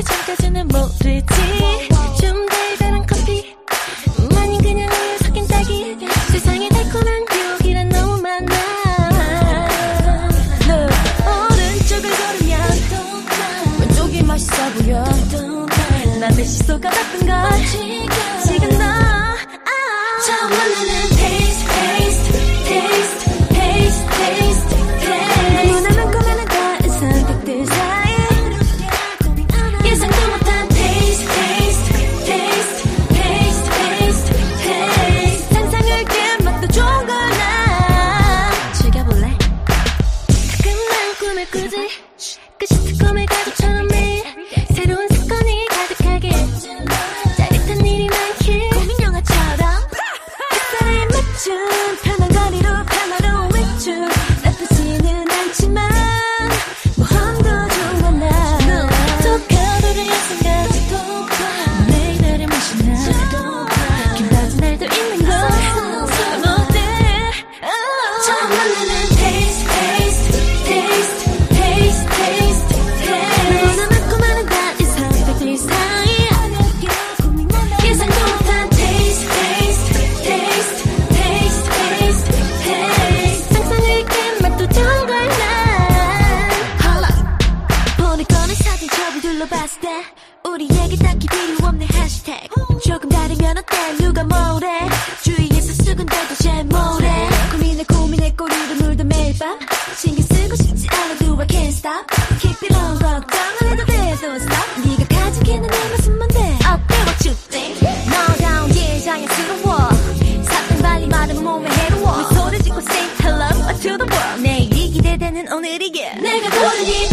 지금까지는 모르지. 좀 달달한 커피 아닌 그냥 우유 섞인 딸기. 세상에 달콤한 유혹이란 너무 많아. 오른쪽을 고르면 왼쪽이 맛있어 보여. 나의 시소가 나쁜 걸 지금 너 처음 만나는 taste taste taste taste taste taste. 눈을 감고만 다른 선택들 사이 예상도 못한 taste taste taste taste taste taste. 상상을 깬 맛도 좋은 걸 난 즐겨볼래. 가끔 난 꿈을 꾸지. 그 시트콤의 가족처럼 매일 새로운 사건이 가득하게 짜릿한 일이 많길 고민 영화처럼 햇살에 맞춘 편한 거리로 평화로운 외출. 나쁘지는 않지만 모험도 좋아 나. 또 가로를 연 순간 내 이별의 맛이 나. 기다린 날도 있는 걸 어때. 처음 만나는 taste taste taste taste taste taste. 너나 맞고 마는 다른 선택들 사이 예상도 못한 taste taste taste taste taste taste. 상상을 깬 맛도 좋은 걸 난 보낼 거는 사진 첩을 둘러봤을 때 우리에게 딱히 필요 없는 해시태그. 조금 다르면 어때 누가 뭐래. 주위에서 수군대도 잘 뭐래. 고민에 꼬리를 물던 매일 밤 신경 쓰고 싶지 않아도 I can't stop. Keep it on 걱정을 해도 돼 don't stop. 네가 가지기에는 내 모습만 돼. Okay what you think. 너다운 게 자연스러워. 사탕 발리 말하면 몸에 해로워. 미소를 짓고 say hello to the world. 내일이 기대되는 오늘이게 내가 고르니